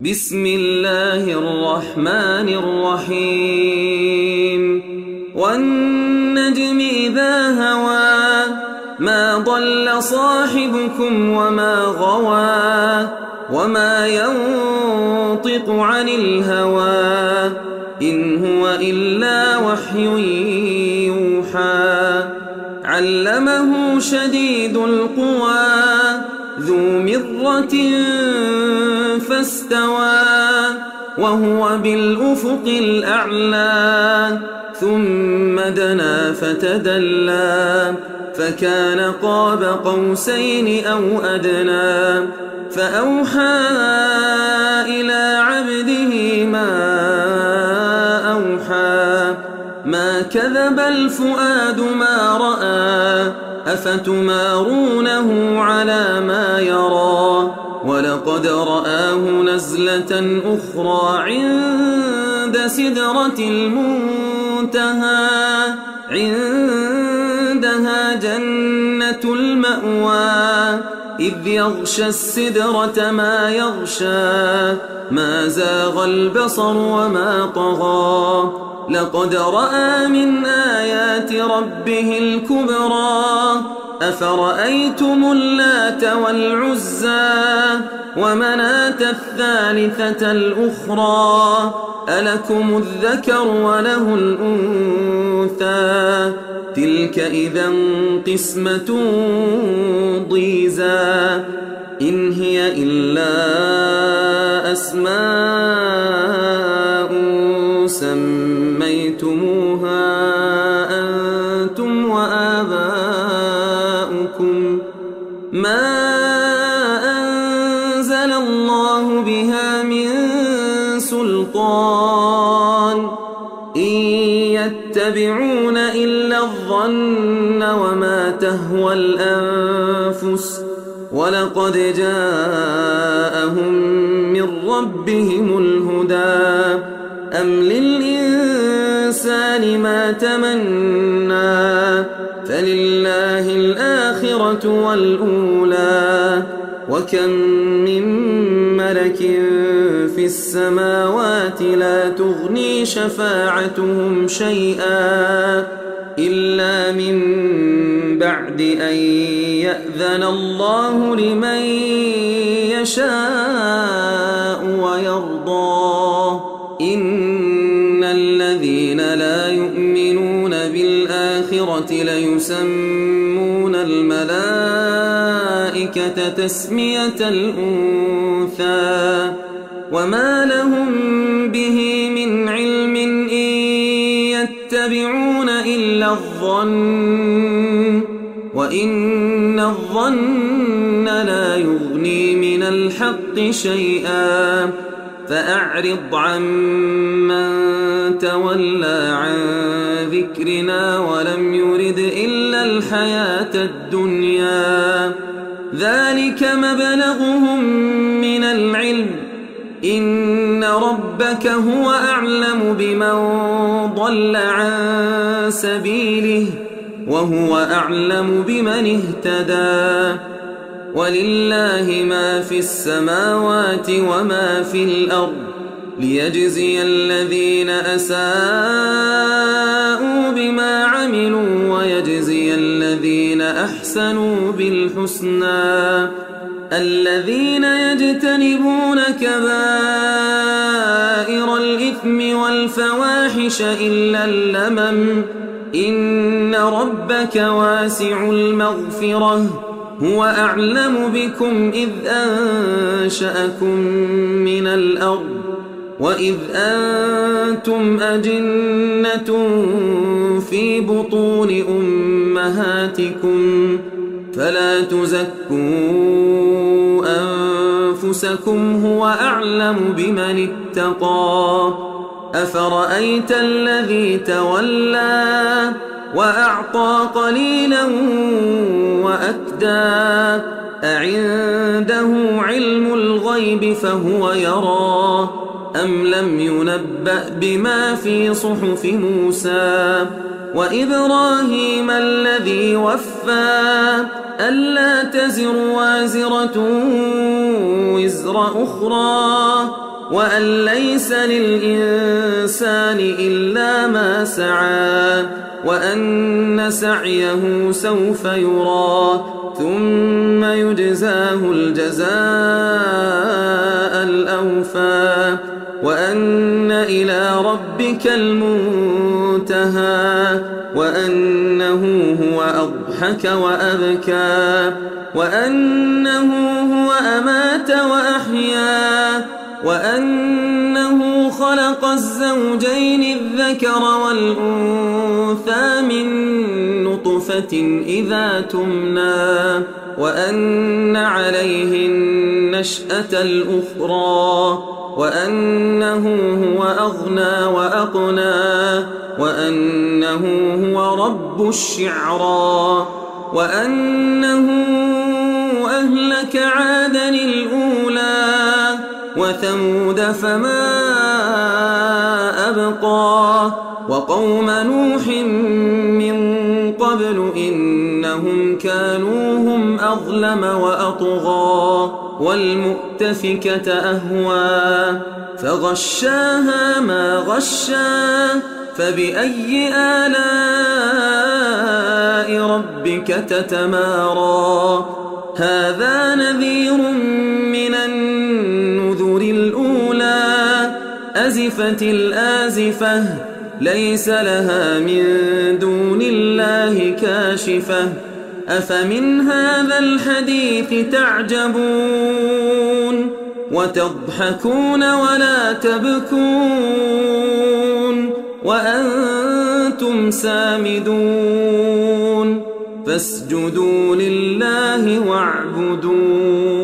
بسم الله الرحمن الرحيم والنجم إذا هوى ما ضل صاحبكم وما غوى وما ينطق عن الهوى إن هو إلا وحي يوحى علمه شديد القوى ذو مرة فاستوى وهو بالأفق الأعلى ثم دنا فتدلى فكان قاب قوسين أو أدنى فأوحى إلى عبده ما أوحى ما كذب الفؤاد ما رأى أفتمارونه على ما يرى ولقد رآه نزلة أخرى عند سدرة المنتهى عندها جنة المأوى إذ يغشى السدرة ما يغشى ما زاغ البصر وما طغى لقد رأى من آيات ربه الكبرى أفرأيتم اللات والعزى ومناة الثالثة الأخرى ألكم الذكر وله الأنثى تلك إذا قسمة ضيزى إن هي إلا أسماء سميتموها أنتم وآباؤكم ما أنزل الله بها من سلطان إن يتبعون إلا الظن وما تهوى الأنفس ولقد جاءهم من ربهم الهدى أم للإنسان ما تمنى فلله الآخرة والأولى وكم من ملك في السماوات لا تغني شفاعتهم شيئا إلا من بعد أن يأذن الله لمن يشاء ويرضى إن الذين لا يؤمنون بالآخرة ليسمون الملائكة تسمية الأنثى وما لهم به من علم إن يتبعون إلا الظن وإن الظن لا يغني من الحق شيئا فأعرض عمن تولى عن ذكرنا ولم يرد إلا الحياة الدنيا ذلك مبلغهم من العلم إن ربك هو أعلم بمن ضل عن سبيله وهو أعلم بمن اهتدى ولله ما في السماوات وما في الأرض ليجزي الذين أساءوا بما عملوا ويجزي الذين أحسنوا بالحسنى الذين يجتنبون كبائر الإثم والفواحش إلا اللمم إن ربك واسع المغفرة هو أعلم بكم إذ أنشأكم من الأرض وإذ أنتم أجنة في بطون أمهاتكم فلا تزكوا أنفسكم هو أعلم بمن اتقى أفرأيت الذي تولى وأعطى قليلا وأكدى أعنده علم الغيب فهو يرى أم لم ينبأ بما في صحف موسى وإبراهيم الذي وفى ألا تزر وازرة وزر أخرى وأن ليس للإنسان إلا ما سعى وأن سعيه سوف يرى ثم يجزاه الجزاء الأوفى وأن إلى ربك المنتهى وأنه هو أضحك وأبكى وأنه هو أمات وأحيا وأنه خلق الزوجين الذكر والأنثى من نطفة إذا تمنى وأن عليه النشأة الأخرى وأنه هو أغنى وأقنى وأنه هو رب الشعرى وأنه أهلك عادا الأولى وثمود فما أبقى وقوم نوح من قبل إنهم كانوا هم أظلم وأطغى والمؤتفكة أهوى فغشاها ما غشا فبأي آلاء ربك تتمارى هذا نذير من النذر الأولى أزفت الآزفة ليس لها من دون الله كاشفة أفمن هذا الحديث تعجبون وتضحكون ولا تبكون وأنتم سامدون فاسجدوا لله واعبدون